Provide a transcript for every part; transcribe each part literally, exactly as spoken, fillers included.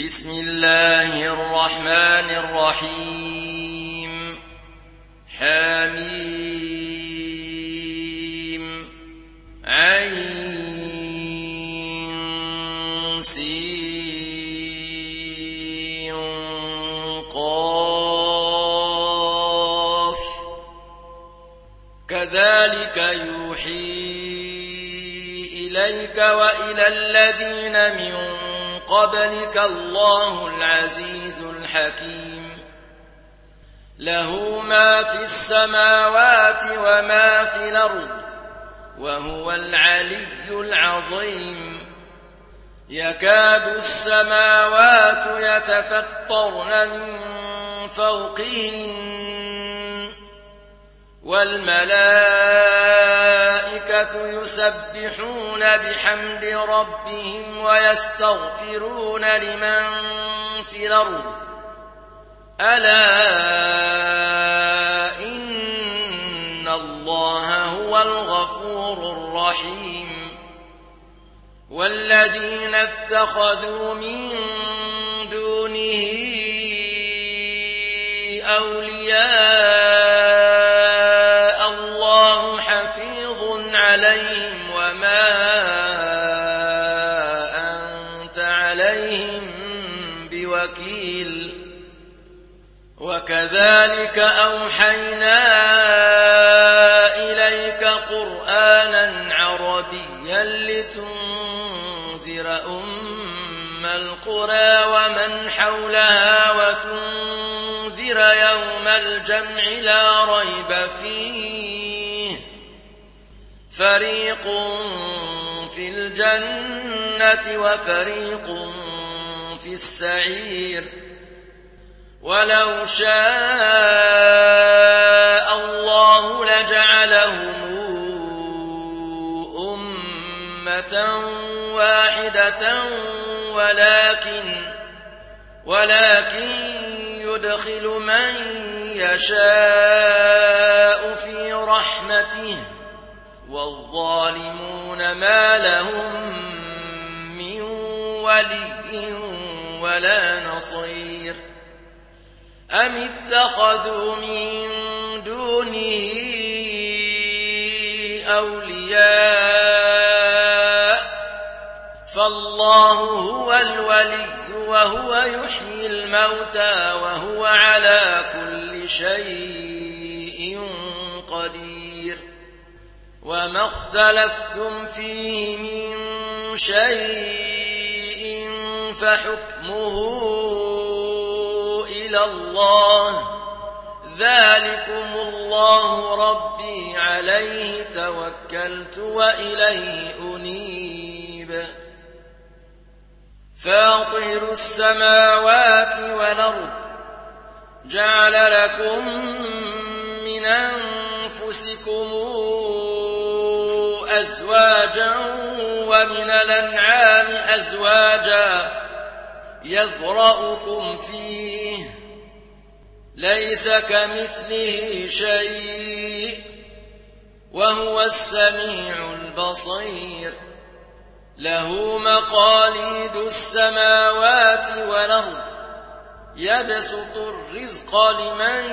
بسم الله الرحمن الرحيم. حميم عين سين قاف كذلك يوحي إليك وإلى الذين من قبلك الله العزيز الحكيم. له ما في السماوات وما في الأرض وهو العلي العظيم. يكاد السماوات يتفطرن من فوقهن والملائكة يسبحون بحمد ربهم ويستغفرون لمن في الأرض ألا إن الله هو الغفور الرحيم. والذين اتخذوا من دونه أولياء الله حفيظ عليهم وما أنت عليهم بوكيل. وكذلك أوحينا إليك قرآنا عربيا لتنذر أم القرى ومن حولها وتنذر يوم الجمع لا ريب فيه فريق في الجنة وفريق في السعير. ولو شاء الله لجعلهم أمة واحدة ولكن ولكن يدخل من يشاء في رحمته والظالمون ما لهم من ولي ولا نصير. أم اتخذوا من دونه أولياء فالله هو الولي وهو يحيي الموتى وهو على كل شيء قدير. وما اختلفتم فيه من شيء فحكمه إلى الله ذلكم الله ربي عليه توكلت وإليه أنيب. فاطر السماوات والأرض جعل لكم من أنفسكم أزواجا ومن الأنعام أزواجا يذرأكم فيه ليس كمثله شيء وهو السميع البصير. له مقاليد السماوات والأرض يبسط الرزق لمن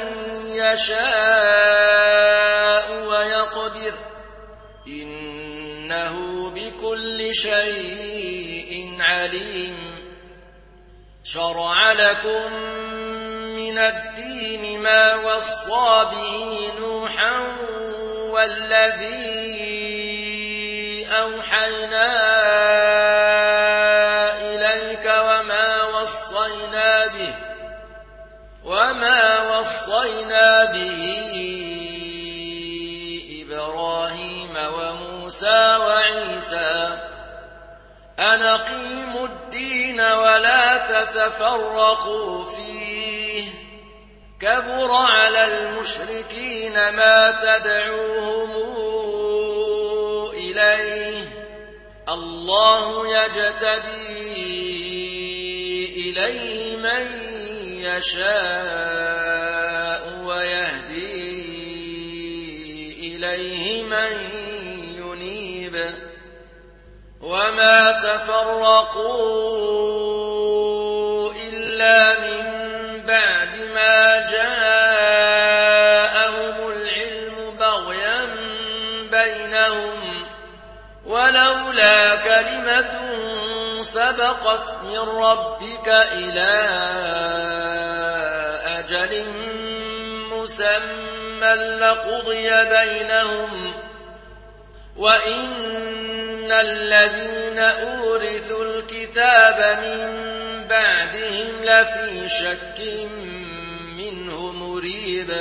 يشاء ويقدر إنه بكل شيء عليم. شرع لكم من الدين ما وصى به نوحا والذي أوحينا إليك وما وصينا به وما وصينا به إبراهيم وموسى وعيسى أن أقيموا الدين ولا تتفرقوا فيه كبر على المشركين ما تدعوهم إليه. الله يجتبي إليه من يشاء ويهدي إليه من ينيب. وما تفرقوا سبقت من ربك إلى أجل مسمى لقضي بينهم وإن الذين أورثوا الكتاب من بعدهم لفي شك منه مريب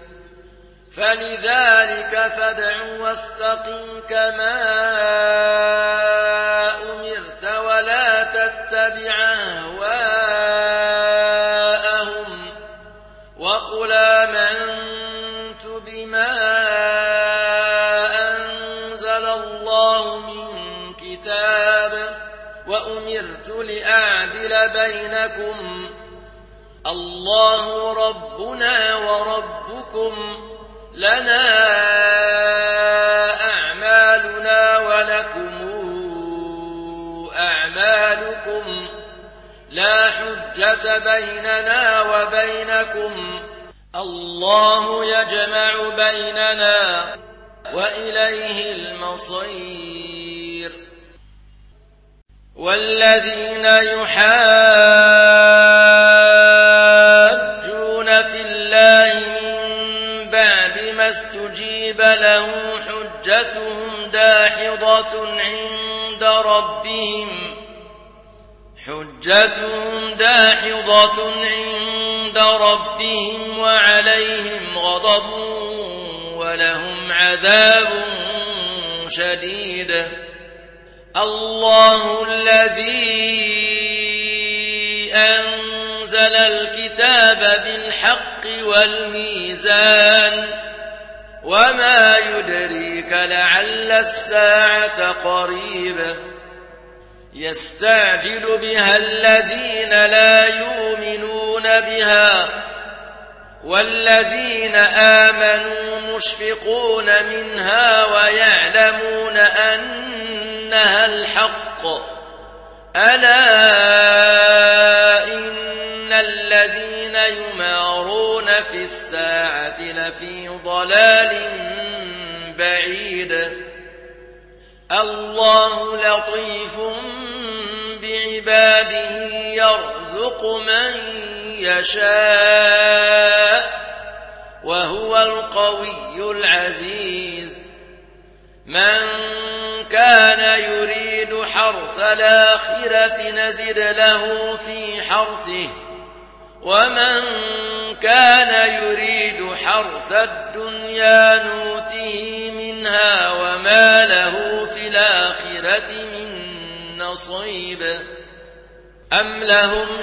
فلذلك فادع واستقم كما أمرت ولا تتبع أهواءهم وقل آمنت بما أنزل الله من كتاب وأمرت لأعدل بينكم الله ربنا وربكم لنا أعمالنا ولكم أعمالكم لا حجة بيننا وبينكم الله يجمع بيننا وإليه المصير والذين يحاجون في الله من بعد ما استجيب له حجتهم داحضة عند ربهم حجتهم داحضة عند ربهم وعليهم غضب ولهم عذاب شديد الله الذي أنزل الكتاب بالحق والميزان وما يدريك لعل الساعة قريبة يستعجل بها الذين لا يؤمنون بها والذين آمنوا مشفقون منها ويعلمون أنها الحق ألا إن الذين يمارون في الساعة لفي ضلال بعيد الله لطيف بعباده يرزق من يشاء وهو القوي العزيز من كان يريد حرث الآخرة نزد له في حرثه ومن كان يريد حرث الدنيا نوته منها وما له في الآخرة من نصيب أم لهم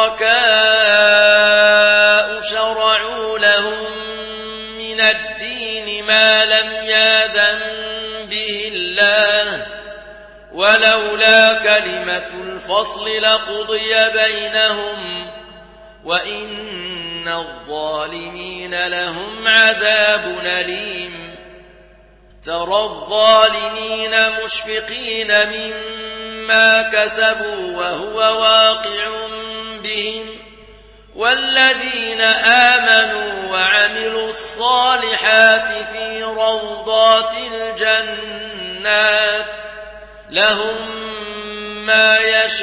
شركاء شرعوا لهم من الدين ما لم يأذن به الله ولولا كلمة الفصل لقضي بينهم وإن الظالمين لهم عذاب أليم ترى الظالمين مشفقين مما كسبوا وهو واقع بهم والذين آمنوا وعملوا الصالحات في روضات الجنات لهم ما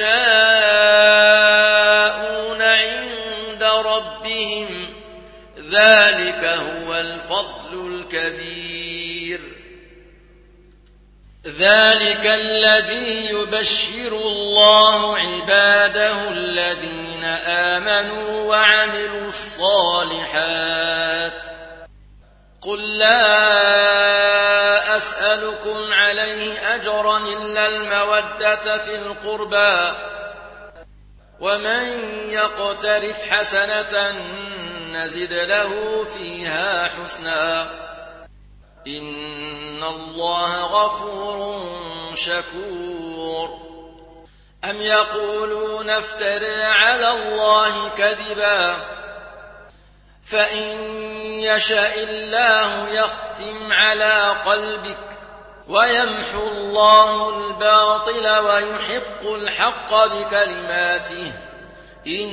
يشاءون عند ربهم ذلك هو الفضل الكبير ذلك الذي يبشر الله عباده الذين آمنوا وعملوا الصالحات قل لا أسألكم عليه أجرا إلا المودة في القربى ومن يقترف حسنة نزد له فيها حسنا إن الله غفور شكور أم يقولون افترى على الله كذبا فإن يشاء الله يختم على قلبك ويمحو الله الباطل ويحق الحق بكلماته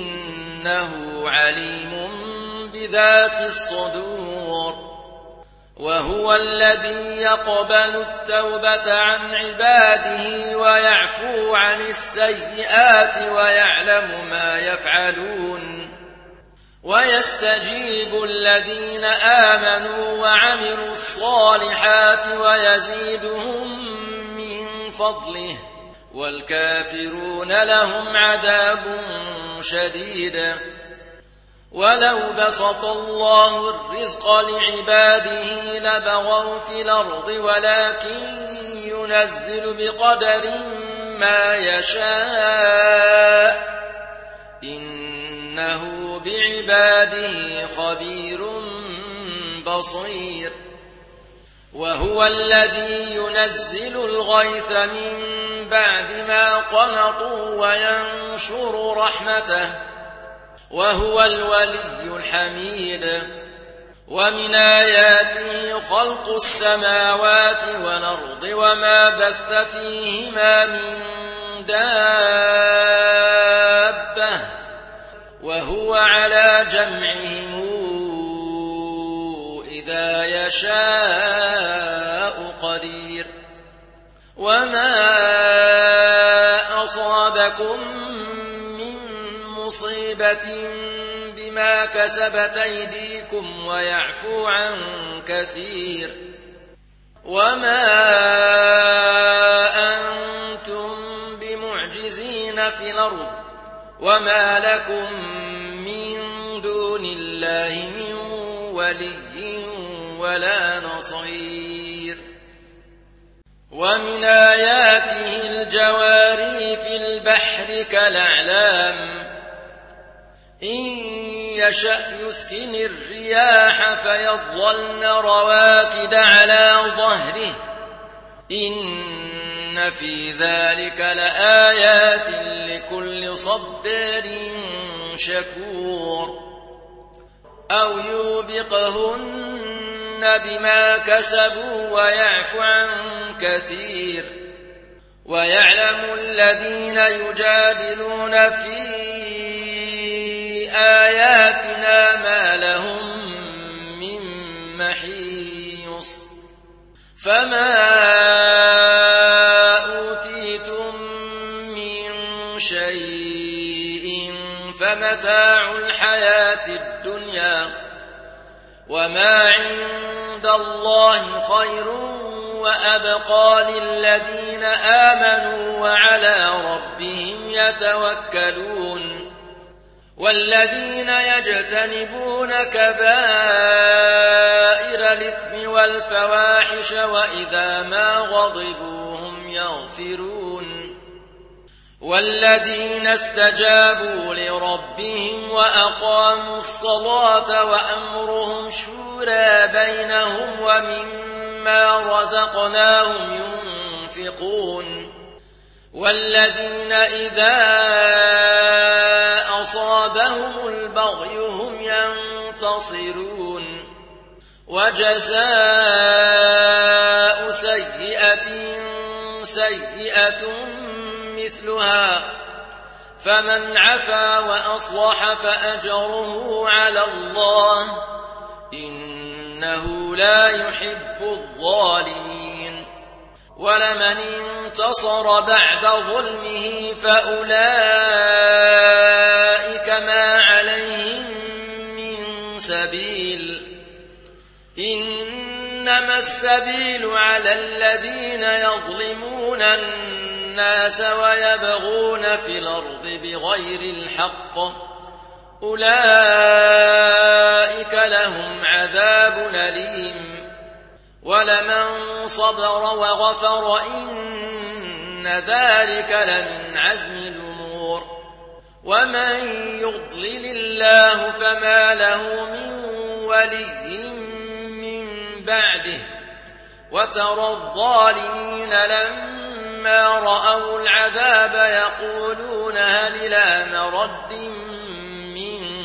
إنه عليم بذات الصدور وهو الذي يقبل التوبة عن عباده ويعفو عن السيئات ويعلم ما يفعلون ويستجيب الذين آمنوا وعملوا الصالحات ويزيدهم من فضله والكافرون لهم عذاب شديد. ولو بسط الله الرزق لعباده لبغوا في الأرض ولكن ينزل بقدر ما يشاء إنه بعباده خبير بصير. وهو الذي ينزل الغيث من بعد ما قنطوا وينشر رحمته وهو الولي الحميد. ومن آياته خلق السماوات والأرض وما بث فيهما من دابة وهو على جمعهم إذا يشاء قدير. وما أصابكم من مصيبة بما كسبت أيديكم ويعفو عن كثير. وما أنتم بمعجزين في الأرض وما لكم من دون الله من ولي ولا نصير. ومن آياته الجواري في البحر كالأعلام إن يشأ يسكن الرياح فيظلن رواكد على ظهره إن في ذلك لآيات لكل صبار شكور. أو يوبقهن بما كسبوا ويعفو عن كثير. ويعلم الذين يجادلون في آياتنا ما لهم من محيص. فما أوتيتم من شيء فمتاع الحياة الدنيا وما عند الله خير وأبقى للذين آمنوا وعلى ربهم يتوكلون. والذين يجتنبون كبائر الإثم والفواحش وإذا ما غضبوا هم يغفرون. والذين استجابوا لربهم وأقاموا الصلاة وأمرهم شورى بينهم ومما رزقناهم ينفقون. والذين إذا أصابهم البغي هم ينتصرون. وجزاء سيئة سيئة مثلها فمن عفا وأصلح فأجره على الله إنه لا يحب الظالمين. ولمن انتصر بعد ظلمه فأولئك ما عليهم من سبيل إنما السبيل على الذين يظلمون الناس ويبغون في الأرض بغير الحق أولئك لهم عذاب أليم. ولمن صبر وغفر إن ذلك لمن عزم الأمور. ومن يضلل الله فما له من ولي من بعده. وترى الظالمين لما رأوا العذاب يقولون هل إلى مرد من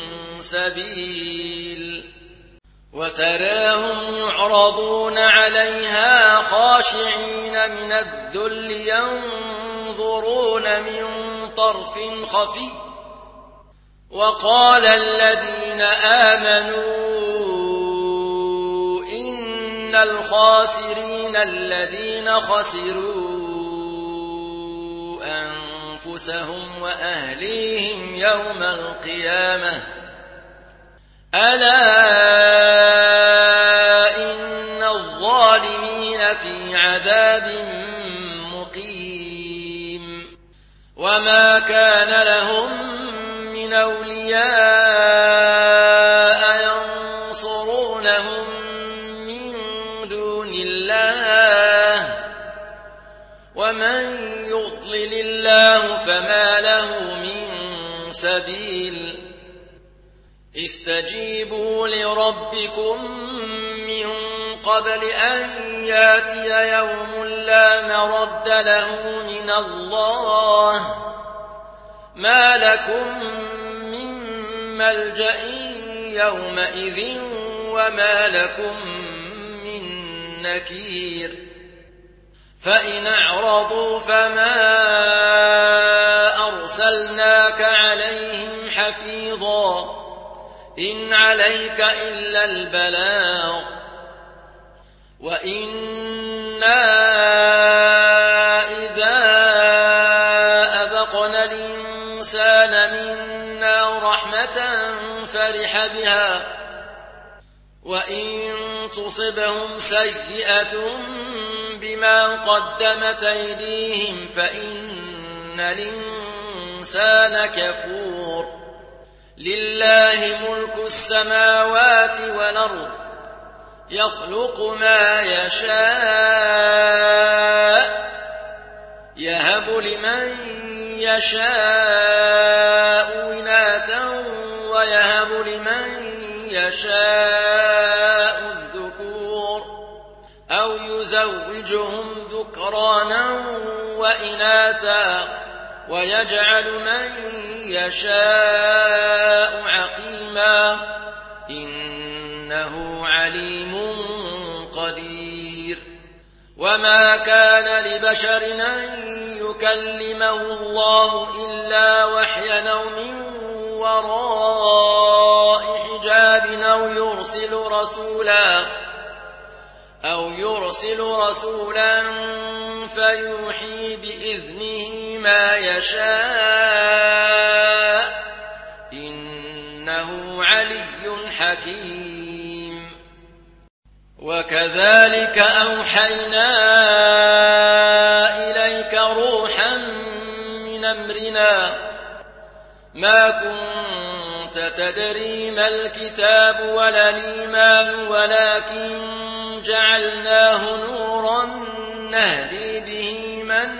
سبيل. وتراهم يعرضون عليها خاشعين من الذل ينظرون من طرف خفي. وقال الذين آمنوا إن الخاسرين الذين خسروا أنفسهم وأهليهم يوم القيامة ألا إن الظالمين في عذاب مقيم وما كان لهم من أولياء ينصرونهم من دون الله ومن يضلل الله فما له من سبيل استجيبوا لربكم من قبل أن ياتي يوم لا مرد له من الله ما لكم من ملجأ يومئذ وما لكم من نكير فإن أعرضوا فما أرسلناك عليهم حفيظا إن عليك إلا البلاغ وإنا إذا أذقنا الإنسان منا رحمة فرح بها وإن تصبهم سيئة بما قدمت أيديهم فإن الإنسان كفور لله ملك السماوات والأرض يخلق ما يشاء يهب لمن يشاء إناثا ويهب لمن يشاء الذكور أو يزوجهم ذكرانا وإناثا ويجعل من يشاء عقيما إنه عليم قدير وما كان لبشر أن يكلمه الله إلا وحيا أو من وراء حجاب أو يرسل رسولا أو يرسل رسولا فيوحي بإذنه ما يشاء إنه علي حكيم وكذلك أوحينا إليك روحا من أمرنا ما كنت تدري ما الكتاب ولا الإيمان ولكن جعلناه نورا نهدي به من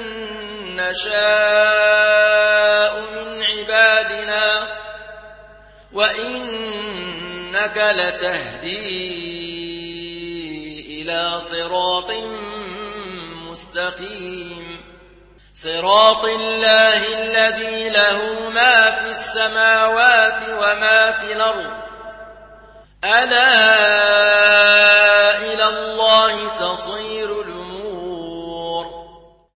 نشاء من عبادنا وإنك لتهدي إلى صراط مستقيم صراط الله الذي له ما في السماوات وما في الأرض ألا إلى الله تصير